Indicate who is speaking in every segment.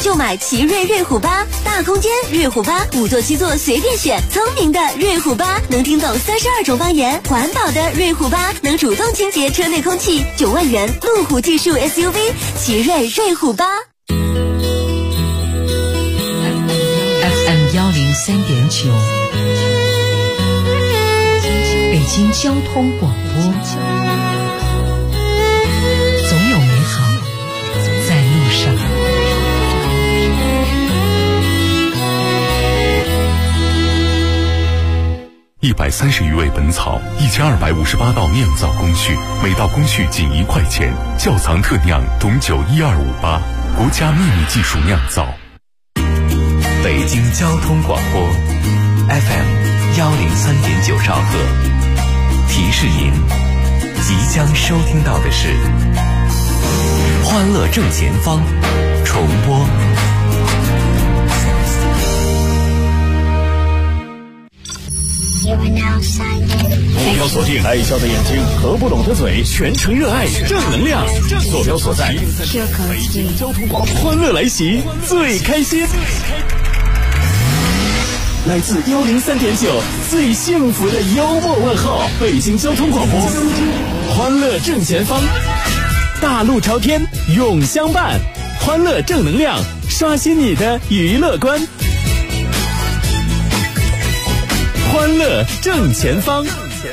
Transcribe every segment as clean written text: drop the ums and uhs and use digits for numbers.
Speaker 1: 就买奇瑞瑞虎8，大空间瑞虎8，5座7座随便选，聪明的瑞虎8能听懂32种方言，环保的瑞虎8能主动清洁车内空气，9万元路虎技术 SUV 奇瑞瑞虎8。
Speaker 2: FM 103.9，北京交通广播，总有美好在路上。
Speaker 3: 130余味本草，1258道酿造工序，每道工序仅1块钱。窖藏特酿董酒12588，国家秘密技术酿造。
Speaker 4: 北京交通广播 FM 103.9兆赫，提示您即将收听到的是欢乐正前方重播。
Speaker 5: 目标锁定爱笑的眼睛和不懂的嘴，全程热爱正能量。坐标所在北京交通广播，欢乐来袭，最开心。来自103.9最幸福的幽默问候，北京交通广播，欢乐正前方，大路朝天永相伴，欢乐正能量，刷新你的娱乐观。欢乐正前方，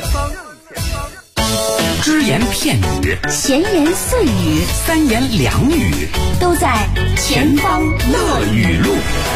Speaker 4: 只言片语，
Speaker 1: 闲言碎语，
Speaker 4: 三言两语，
Speaker 1: 都在前方乐语录。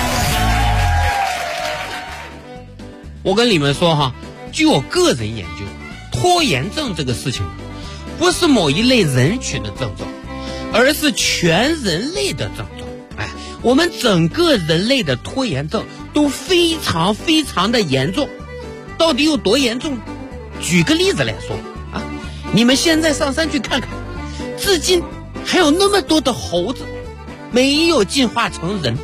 Speaker 6: 我跟你们说哈，据我个人研究，拖延症这个事情不是某一类人群的症状，而是全人类的症状。我们整个人类的拖延症都非常非常的严重。到底有多严重？举个例子来说啊，你们现在上山去看看，至今还有那么多的猴子没有进化成人。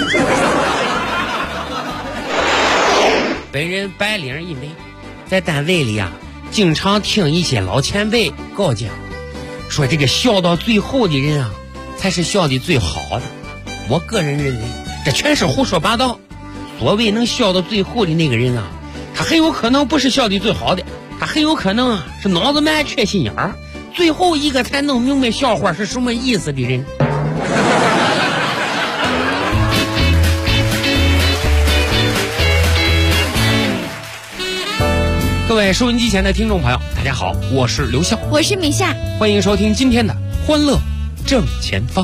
Speaker 6: 本人白领一枚，在单位里啊，经常听一些老前辈告讲，说这个笑到最后的人啊，才是笑的最好的。我个人认为，这全是胡说八道。所谓能笑到最后的那个人啊，他很有可能不是笑的最好的，他很有可能啊是脑子蛮缺心眼儿，最后一个才弄明白笑话是什么意思的人。各位收音机前的听众朋友，大家好，我是刘笑，
Speaker 1: 我是米夏，
Speaker 6: 欢迎收听今天的欢乐正前方。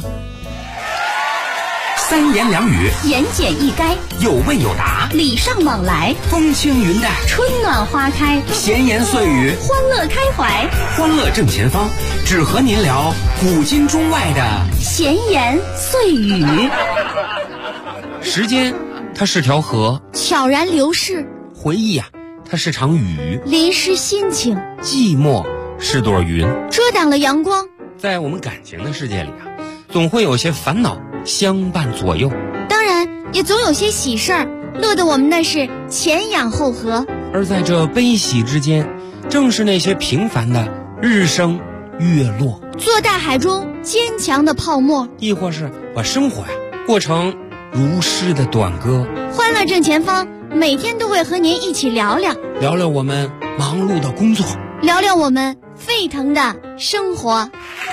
Speaker 4: 三言两语，
Speaker 1: 言简意赅，
Speaker 4: 有问有答，
Speaker 1: 礼尚往来，
Speaker 4: 风轻云淡，
Speaker 1: 春暖花开，
Speaker 4: 闲言碎语，
Speaker 1: 欢乐开怀。
Speaker 4: 欢乐正前方，只和您聊古今中外的
Speaker 1: 闲言碎语。
Speaker 6: 时间它是条河，
Speaker 1: 悄然流逝；
Speaker 6: 回忆啊，它是场雨，
Speaker 1: 淋湿心情；
Speaker 6: 寂寞是朵云，
Speaker 1: 遮挡了阳光。
Speaker 6: 在我们感情的世界里啊，总会有些烦恼相伴左右，
Speaker 1: 当然也总有些喜事儿，乐得我们那是前仰后合。
Speaker 6: 而在这悲喜之间，正是那些平凡的日升月落，
Speaker 1: 做大海中坚强的泡沫，
Speaker 6: 亦或是把生活过成如诗的短歌。
Speaker 1: 欢乐正前方每天都会和您一起聊聊
Speaker 6: 我们忙碌的工作，
Speaker 1: 聊聊我们沸腾的生活。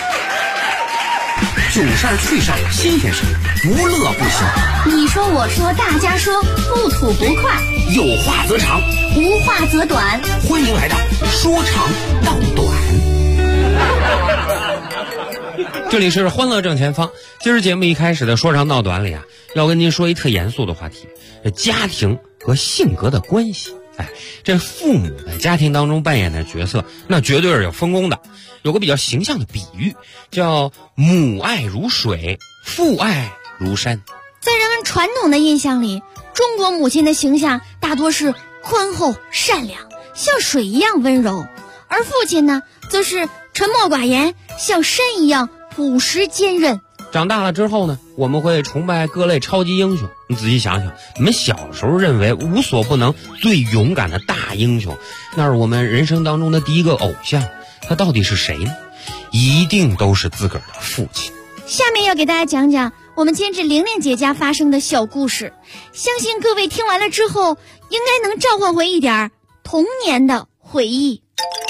Speaker 4: 囧事儿趣事儿新鲜事儿，无乐不休。
Speaker 1: 你说我说大家说，不吐不快，
Speaker 4: 有话则长，
Speaker 1: 无话则短。
Speaker 4: 欢迎来到说长道短。
Speaker 6: 这里是欢乐正前方。今儿节目一开始的说长道短里啊，要跟您说一特严肃的话题，家庭和性格的关系。这父母在家庭当中扮演的角色，那绝对是有分工的。有个比较形象的比喻，叫母爱如水，父爱如山。
Speaker 1: 在人们传统的印象里，中国母亲的形象大多是宽厚善良，像水一样温柔，而父亲呢，则是沉默寡言，像山一样朴实坚韧。
Speaker 6: 长大了之后呢，我们会崇拜各类超级英雄。你仔细想想，你们小时候认为无所不能、最勇敢的大英雄，那是我们人生当中的第一个偶像，他到底是谁呢？一定都是自个儿的父亲。
Speaker 1: 下面要给大家讲讲
Speaker 7: 我们监制玲玲姐家发生的小故事，相信各位听完了之后应该能召唤回一点童年的回忆。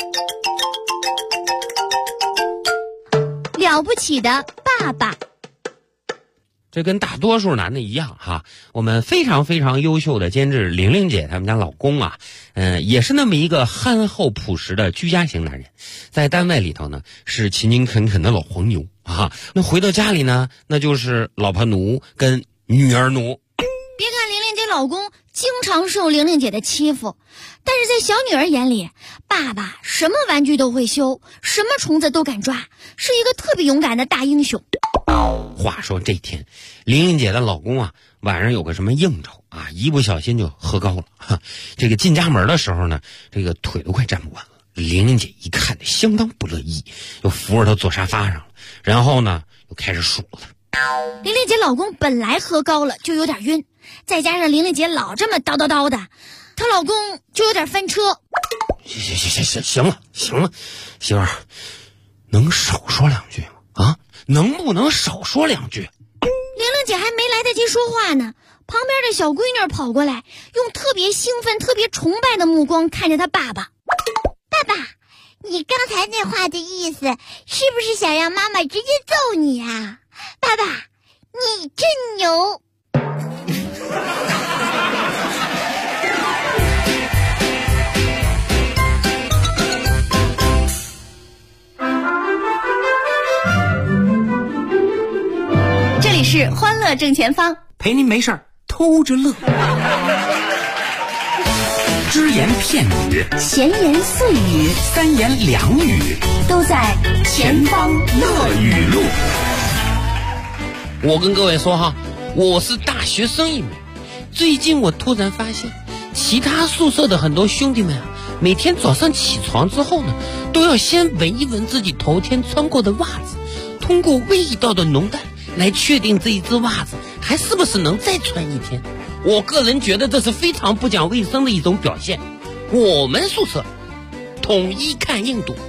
Speaker 7: 了不起的爸爸。
Speaker 6: 这跟大多数男的一样哈，我们非常非常优秀的监制玲玲姐他们家老公啊，也是那么一个憨厚朴实的居家型男人，在单位里头呢是勤勤恳恳的老黄牛啊，那回到家里呢那就是老婆奴跟女儿奴。
Speaker 7: 别看玲玲姐老公经常受玲玲姐的欺负，但是在小女儿眼里，爸爸什么玩具都会修，什么虫子都敢抓，是一个特别勇敢的大英雄。
Speaker 6: 话说这天，玲玲姐的老公啊，晚上有个什么应酬啊，一不小心就喝高了。这个进家门的时候呢，这个腿都快站不稳了。玲玲姐一看，相当不乐意，就扶着他坐沙发上了，然后呢，又开始数了他。
Speaker 7: 玲玲姐老公本来喝高了就有点晕，再加上玲玲姐老这么叨叨叨的，她老公就有点翻车。
Speaker 6: 行了，媳妇儿，能少说两句吗？啊？能不能少说两句？玲
Speaker 7: 玲姐还没来得及说话呢，旁边的小闺女跑过来，用特别兴奋、特别崇拜的目光看着她爸爸。
Speaker 8: 爸爸，你刚才那话的意思是不是想让妈妈直接揍你啊？爸爸，你真牛！
Speaker 7: 这里是欢乐正前方，
Speaker 9: 陪您没事偷着乐。只言片语，
Speaker 1: 闲言碎语，
Speaker 9: 三言两语，
Speaker 1: 都在前方乐语录。
Speaker 6: 我跟各位说哈，我是大学生一枚。最近我突然发现，其他宿舍的很多兄弟们啊，每天早上起床之后呢，都要先闻一闻自己头天穿过的袜子，通过味道的浓淡来确定这一只袜子还是不是能再穿一天。我个人觉得这是非常不讲卫生的一种表现。我们宿舍统一看硬度。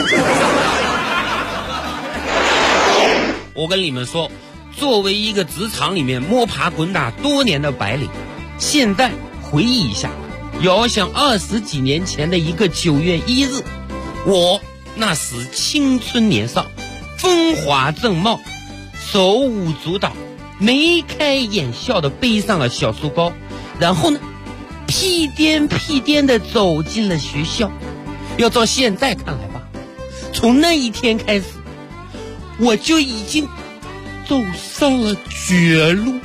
Speaker 6: 我跟你们说，作为一个职场里面摸爬滚打多年的白领，现在回忆一下，遥想20几年前的一个9月1日，我那时青春年少，风华正茂，手舞足蹈，眉开眼笑的背上了小书包，然后呢，屁颠屁颠的走进了学校。要照现在看来吧，从那一天开始，我就已经走上了绝路。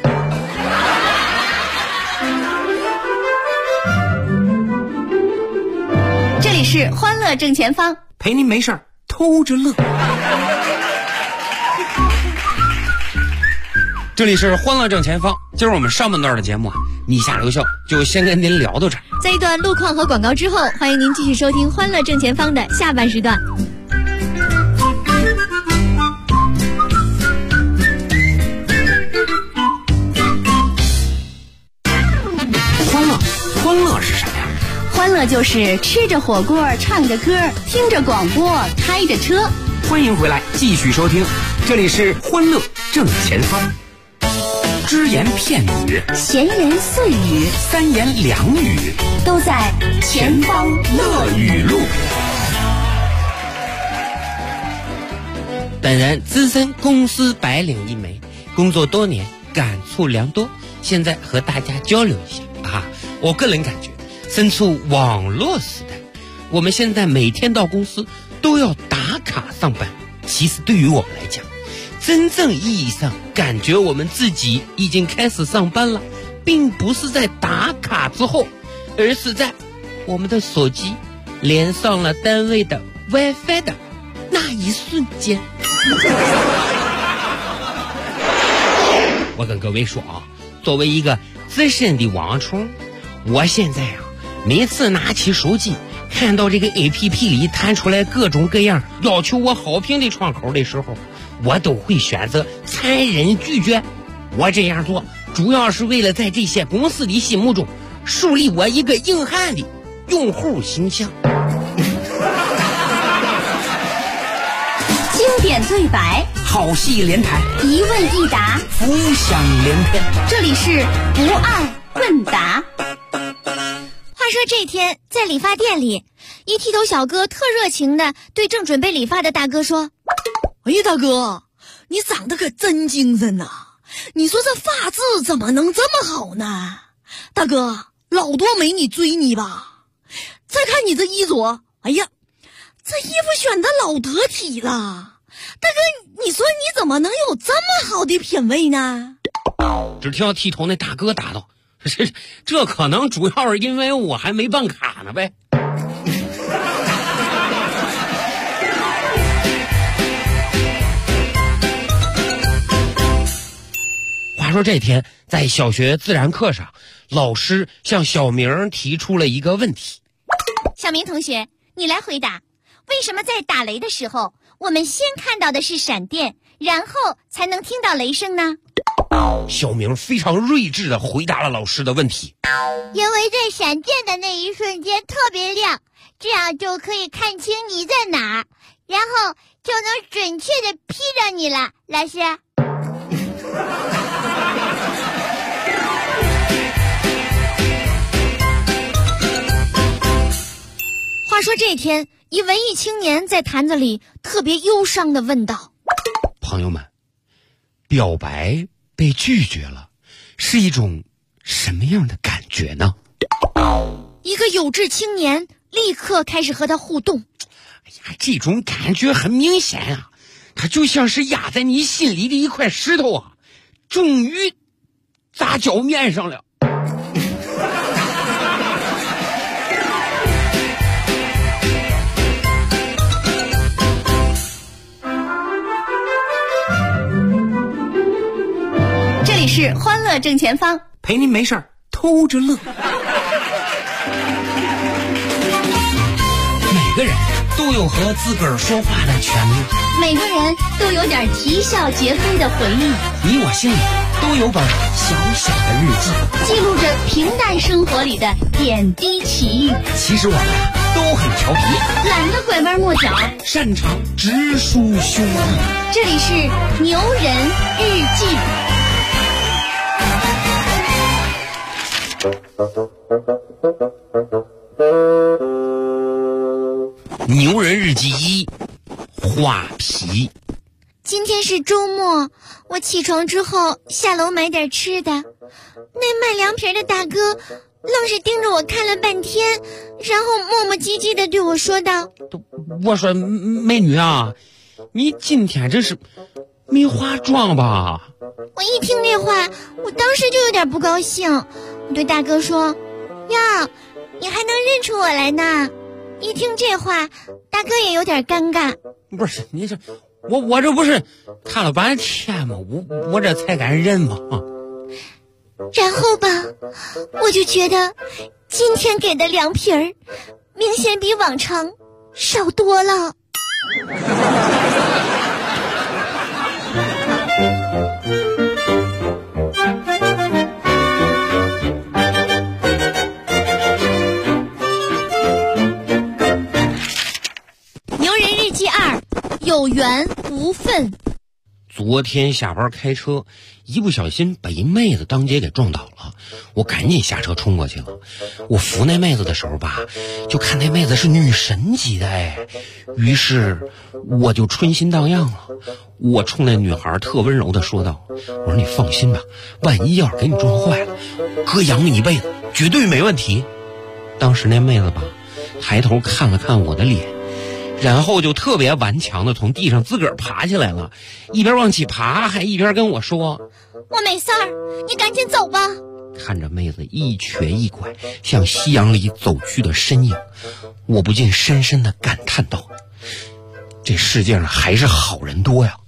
Speaker 7: 这里是欢乐正前方，
Speaker 9: 陪您没事偷着乐。
Speaker 6: 这里是欢乐正前方，今儿我们上半段的节目啊，你下留校就先跟您聊到这儿。
Speaker 7: 在一段路况和广告之后，欢迎您继续收听欢乐正前方的下半时段。
Speaker 9: 欢乐是什么呀？
Speaker 1: 欢乐就是吃着火锅，唱着歌，听着广播，开着车。
Speaker 9: 欢迎回来，继续收听，这里是欢乐正前方。只言片语，
Speaker 1: 闲言碎语，
Speaker 9: 三言两语，
Speaker 1: 都在前方乐语录。
Speaker 6: 本人资深公司白领一枚，工作多年，感触良多，现在和大家交流一下啊。我个人感觉，身处网络时代，我们现在每天到公司都要打卡上班。其实对于我们来讲，真正意义上感觉我们自己已经开始上班了，并不是在打卡之后，而是在我们的手机连上了单位的 WiFi 的那一瞬间。我跟各位说啊，作为一个资深的网虫，我现在啊，每次拿起手机看到这个 APP 里弹出来各种各样要求我好评的窗口的时候，我都会选择残忍拒绝。我这样做主要是为了在这些公司的心目中树立我一个硬汉的用户形象。
Speaker 1: 经典对白，
Speaker 9: 好戏连台，
Speaker 1: 一问一答，
Speaker 9: 浮想联翩。
Speaker 1: 这里是不二问答。
Speaker 7: 话说这天在理发店里，一剃头小哥特热情的对正准备理发的大哥说：
Speaker 10: 哎呀，大哥，你长得可真精神呐！你说这发质怎么能这么好呢？大哥，老多美女追你吧？再看你这衣着，哎呀，这衣服选的老得体了。大哥，你说你怎么能有这么好的品味呢？
Speaker 6: 只听剃头那大哥答道：这可能主要是因为我还没办卡呢呗。话说这天在小学自然课上，老师向小明提出了一个问题。
Speaker 7: 小明同学，你来回答，为什么在打雷的时候，我们先看到的是闪电，然后才能听到雷声呢？
Speaker 6: 小明非常睿智地回答了老师的问题。
Speaker 8: 因为在闪电的那一瞬间特别亮，这样就可以看清你在哪儿，然后就能准确地劈着你了，老师。
Speaker 7: 话说这天，一文艺青年在坛子里特别忧伤地问道：
Speaker 6: 朋友们，表白被拒绝了，是一种什么样的感觉呢？
Speaker 7: 一个有志青年立刻开始和他互动。
Speaker 6: 哎呀，这种感觉很明显啊，它就像是压在你心里的一块石头啊，终于砸脚面上了。
Speaker 1: 这里是欢乐正前方，
Speaker 9: 陪您没事儿偷着乐。每个人都有和自个儿说话的权利，
Speaker 1: 每个人都有点啼笑皆非的回忆，
Speaker 9: 你我心里都有本小小的日记，
Speaker 1: 记录着平淡生活里的点滴奇遇。
Speaker 9: 其实我们都很调皮，
Speaker 1: 懒得拐弯抹角，
Speaker 9: 擅长直抒胸臆。
Speaker 1: 这里是牛人日记。
Speaker 6: 牛人日记1，画皮。
Speaker 7: 今天是周末，我起床之后下楼买点吃的，那卖凉皮的大哥愣是盯着我看了半天，然后磨磨唧唧的对我说道：
Speaker 6: 我说美女啊，你今天这是没化妆吧？
Speaker 7: 我一听这话，我当时就有点不高兴，我对大哥说：哟，你还能认出我来呢？一听这话，大哥也有点尴尬。
Speaker 6: 不是你这，我这不是看了半天吗？我这才敢认吗？
Speaker 7: 然后吧，我就觉得今天给的凉皮儿明显比往常少多了。牛人日记2，有缘无分。
Speaker 6: 昨天下班开车，一不小心把一妹子当街给撞倒了，我赶紧下车冲过去了。我扶那妹子的时候吧，就看那妹子是女神级的哎，于是我就春心荡漾了。我冲那女孩特温柔的说道：我说你放心吧，万一要是给你撞坏了，哥养你一辈子绝对没问题。当时那妹子吧，抬头看了看我的脸，然后就特别顽强的从地上自个儿爬起来了，一边往起爬还一边跟我说：
Speaker 7: 我没事儿，你赶紧走吧。
Speaker 6: 看着妹子一瘸一拐向夕阳里走去的身影，我不禁深深的感叹道：这世界上还是好人多呀。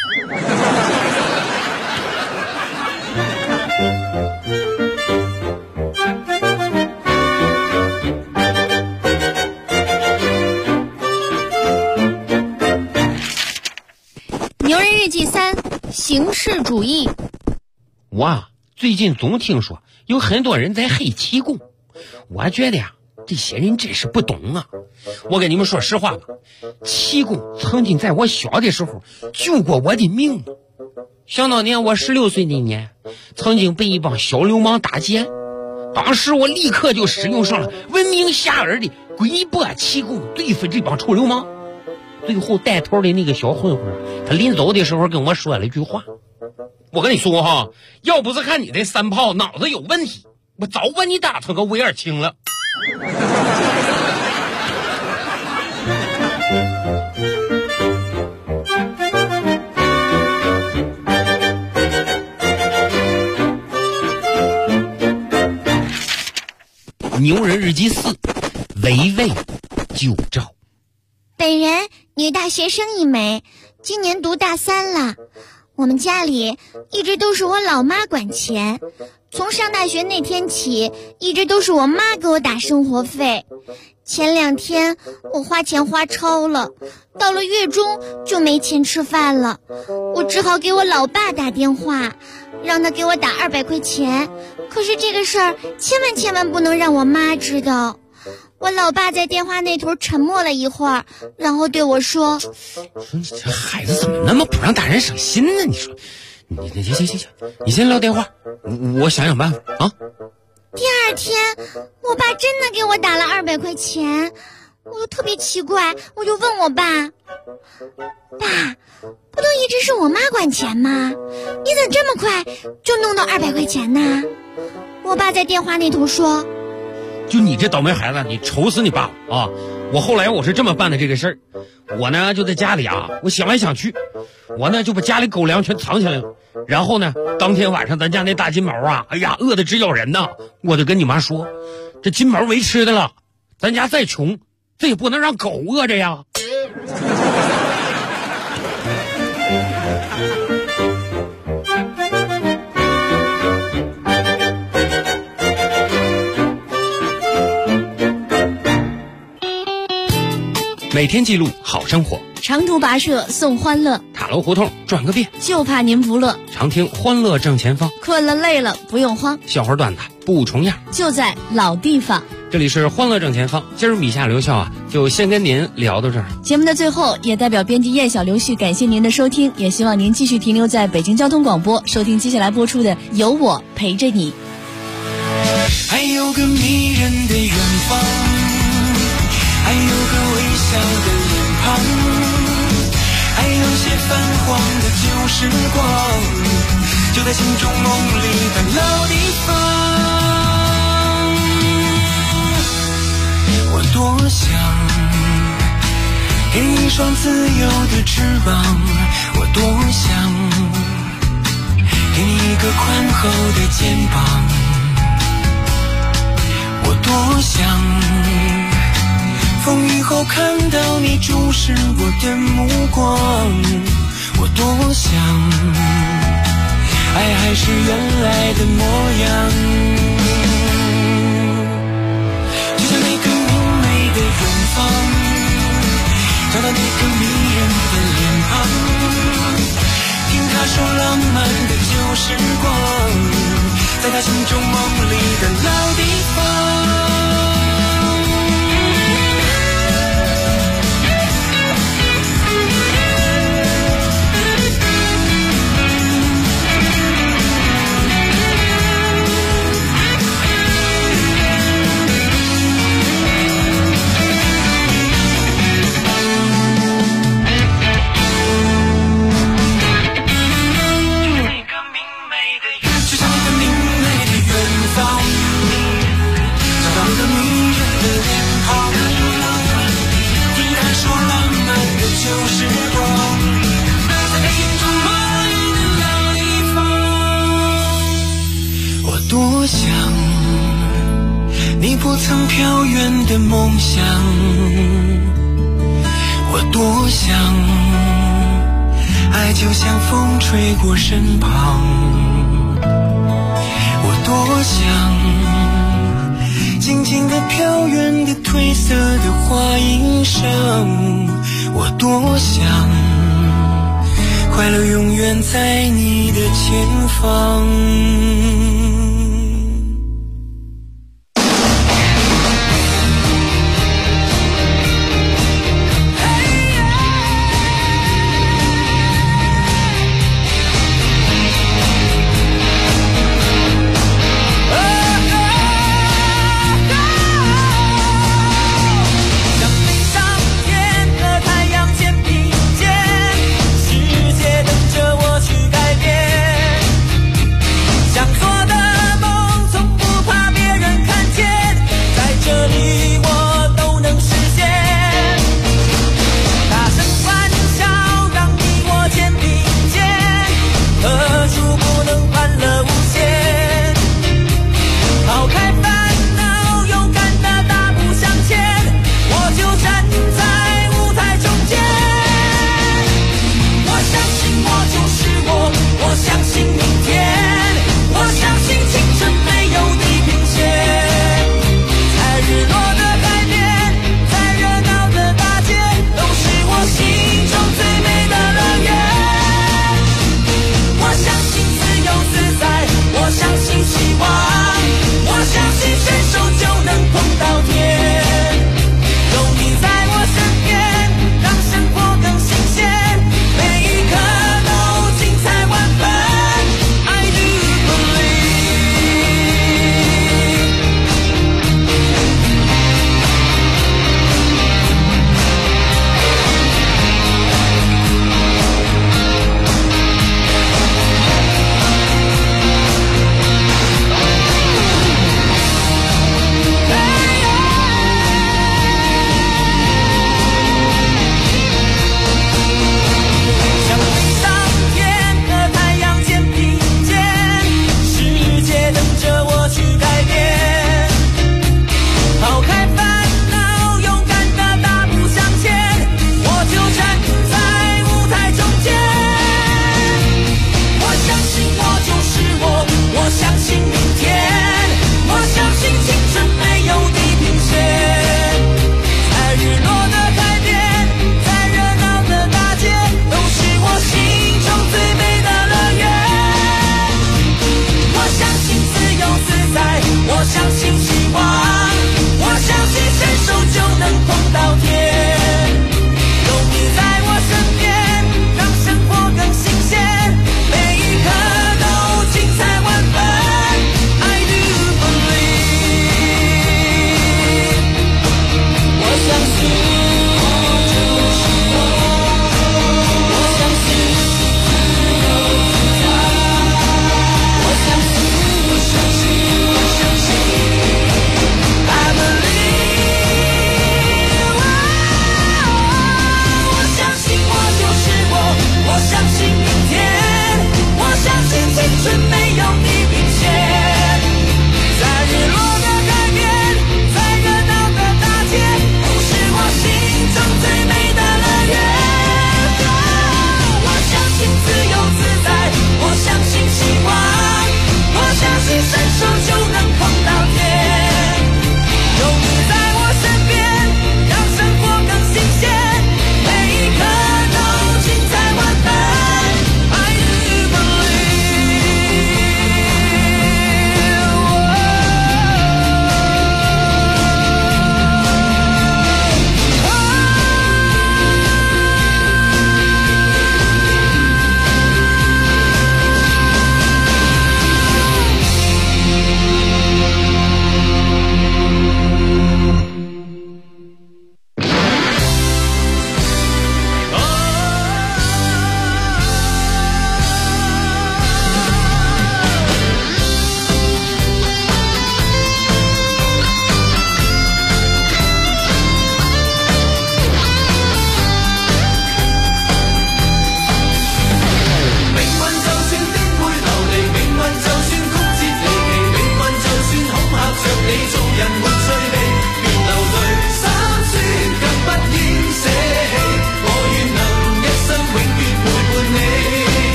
Speaker 7: 牛人日记3，形式主义。
Speaker 6: 我最近总听说有很多人在黑气功，我觉得呀， 这些人真是不懂啊！我跟你们说实话吧，气功曾经在我小的时候救过我的命。想当年我16岁那年，曾经被一帮小流氓打劫，当时我立刻就使用上了闻名遐迩的鬼波气功对付这帮臭流氓。最后带头的那个小混混，他临走的时候跟我说了一句话，我跟你说哈，要不是看你这三炮脑子有问题，我早把你打成个威尔清了。牛人日记4，围魏救赵。
Speaker 8: 本人女大学生一枚，今年读大3了。我们家里一直都是我老妈管钱，从上大学那天起，一直都是我妈给我打生活费。前2天我花钱花超了，到了月中就没钱吃饭了，我只好给我老爸打电话，让他给我打200块钱。可是这个事儿千万不能让我妈知道。我老爸在电话那头沉默了一会儿，然后对我说：“
Speaker 6: 你这孩子怎么那么不让大人省心呢？你说，行，你先撂电话，我想想办法啊。”
Speaker 8: 第2天，我爸真的给我打了200块钱，我就特别奇怪，我就问我爸：“爸，不都一直是我妈管钱吗？你怎么这么快就弄到200块钱呢？”我爸在电话那头说：“
Speaker 6: 就你这倒霉孩子，你愁死你爸啊！我后来我是这么办的这个事儿，我呢就在家里啊，我想来想去，我呢就把家里狗粮全藏起来了。然后呢，当天晚上咱家那大金毛啊，哎呀，饿得直咬人呐！我就跟你妈说，这金毛没吃的了，咱家再穷，这也不能让狗饿着呀。每天记录好生活，
Speaker 7: 长途跋涉送欢乐，
Speaker 6: 塔楼胡同转个遍，
Speaker 7: 就怕您不乐。
Speaker 6: 常听欢乐正前方，
Speaker 7: 困了累了不用慌，
Speaker 6: 笑话段子不重样，
Speaker 7: 就在老地方。
Speaker 6: 这里是欢乐正前方，今儿米夏刘笑啊，就先跟您聊到这儿。
Speaker 7: 节目的最后，也代表编辑燕小刘旭感谢您的收听，也希望您继续停留在北京交通广播，收听接下来播出的《有我陪着你》。
Speaker 11: 还有个迷人的远方，还有个微笑的脸庞，还有些泛黄的旧时光，就在心中梦里的老地方。我多想给你一双自由的翅膀，我多想给你一个宽厚的肩膀，我多想风雨后看到你注视我的目光，我多想爱还是原来的模样，就像那个明媚的远方，找到那个迷人的脸庞，听他说浪漫的旧时光，在他心中梦里的老地方。多想你不曾飘远的梦想，我多想爱就像风吹过身旁，我多想静静地飘远的褪色的花衣裳，我多想快乐永远在你的前方。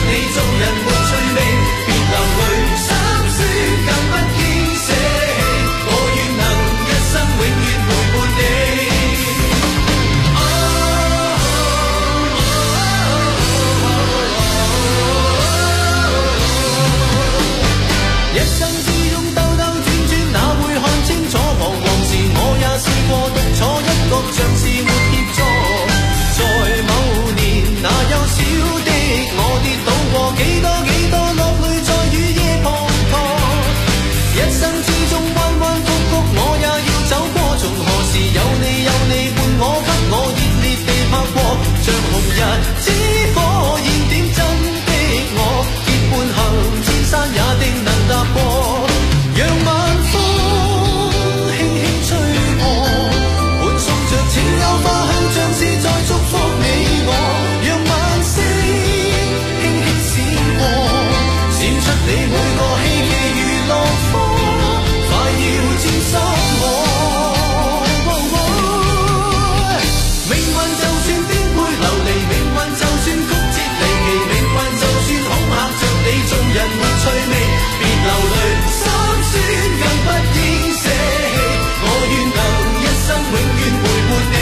Speaker 11: 你做人沒趣味，別流淚心酸更不應捨棄，我願能一生永遠陪伴你。一生之中兜兜轉轉，哪會看清楚？彷徨時我也試過獨坐一角，像是沒協助。在某年那幼小的我跌倒過，幾多落淚在雨夜滂沱。一生之中彎彎曲曲，我也要走過。從何時有你伴我，給我熱烈地拍過，像紅日之火焰點真的我，結伴行千山也定能踏過。讓晚風輕輕吹過，伴送着情有花香，像是在祝福你我。讓晚星輕輕閃過，閃出你每個希冀如落花，快要沾濕我。命運就算顛沛流離，命運就算曲折離奇，命運就算恐嚇着你，做人沒趣味，別流淚心酸更不應捨棄，我願能一生永遠陪伴你。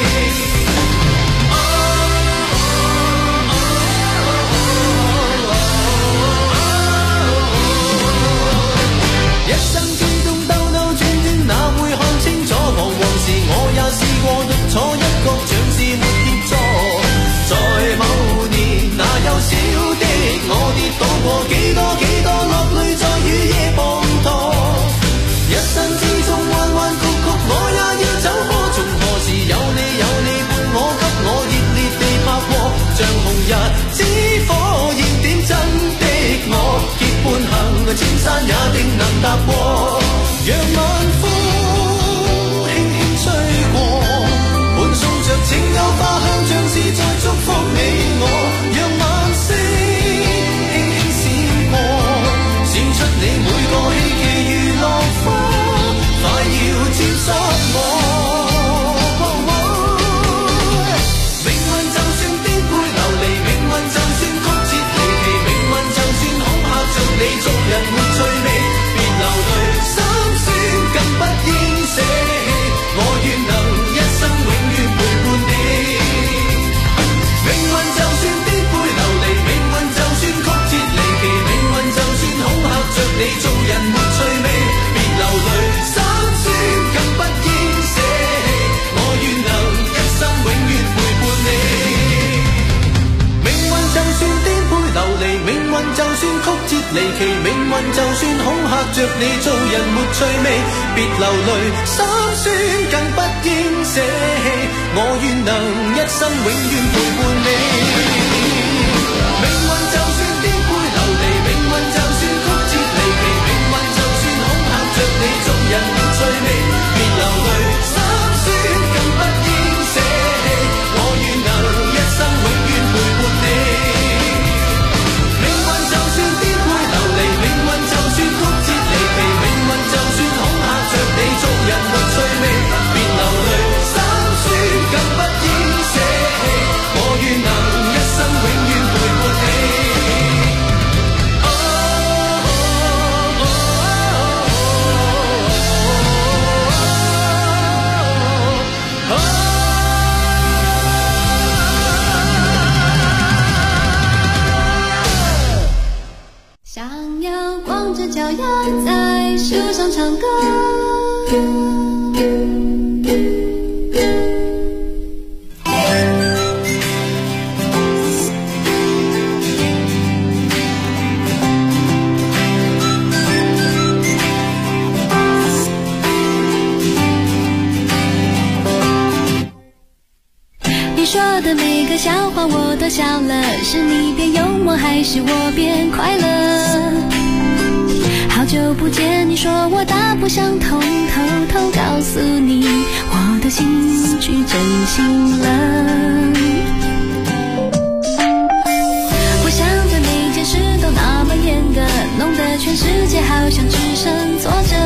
Speaker 11: 一生之中兜兜轉轉，哪會看清楚？彷徨時我也試過獨坐一角，像是沒協助。在某年那幼小的我跌倒過，幾多落淚在雨夜滂沱。一生之中彎彎曲曲，我也要走過。從何時有你伴我，給我熱烈地拍過，像紅日之火焰點真的我，結伴行千山也定能踏過。讓晚風輕輕吹過，伴送着情有花香，像是在祝福你我。讓晚星輕輕閃過，閃出你每個希冀如落花，快要沾濕我。命運就算顛沛流離，命運就算曲折離奇，命運就算恐嚇着你，做人沒趣味，別流淚心酸更不應捨棄，我願能一生永遠陪伴你。命運就算顛沛流離，命運就算曲折離奇，命運就算恐嚇着你，做人沒趣味，別流淚心酸更不應捨棄，我願能一生永遠陪伴你。命運就算顛沛流離，命運就算曲折離奇，命運就算恐嚇着你，做人沒趣味，別流淚心酸更不應捨棄，我願能一生永遠陪伴你。命運就算顛沛流離，命運就算曲折離奇，命運就算恐嚇着你，做人沒趣味，別流淚心酸更不應捨棄，我願能一生永遠陪伴你。命運就算顛沛流離，命運就算曲折離奇，命運就算恐嚇着你，做人沒趣味，別流淚心酸更不應捨棄，我願能一生永遠陪伴你。
Speaker 12: 想要光着脚丫在树上唱歌，你说的每个笑话我都笑了，是你变幽默还是我变快乐？好久不见，你说我大不相同，偷偷告诉你我的心去真心了。我想的每件事都那么严格，弄得全世界好像只剩坐着。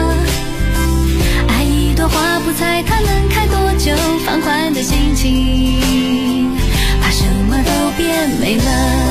Speaker 12: 爱一朵花不猜它能开多久，放宽的心情，怕什么都变没了。